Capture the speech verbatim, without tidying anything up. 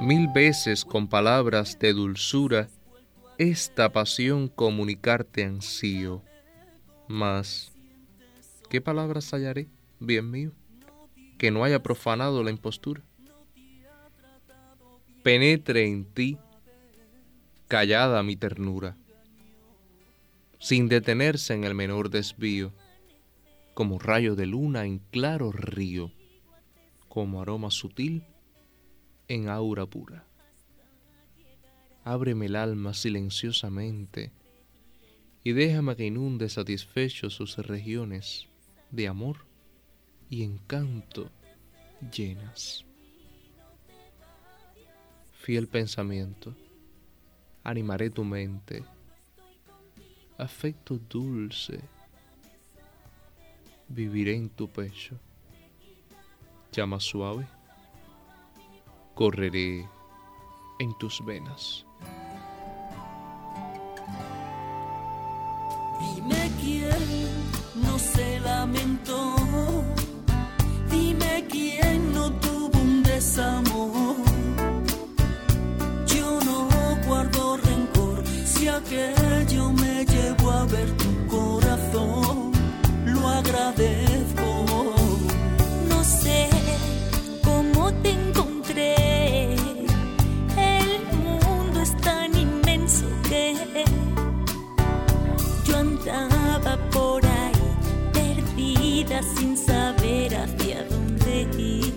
Mil veces con palabras de dulzura esta pasión comunicarte ansío. Mas, ¿qué palabras hallaré, bien mío, que no haya profanado la impostura? Penetre en ti, callada mi ternura, sin detenerse en el menor desvío, como rayo de luna en claro río, como aroma sutil en aura pura. Ábreme el alma silenciosamente y déjame que inunde satisfecho sus regiones de amor y encanto llenas. Fiel pensamiento, animaré tu mente, afecto dulce, viviré en tu pecho, llama suave, correré en tus venas. Dime quién no se lamentó, dime quién no tuvo un desamor. Yo no guardo rencor, si aquello me llevó a ver tu corazón, lo agradezco. No sé cómo te encontré, el mundo es tan inmenso que yo andaba por ahí, perdida sin saber hacia dónde ir.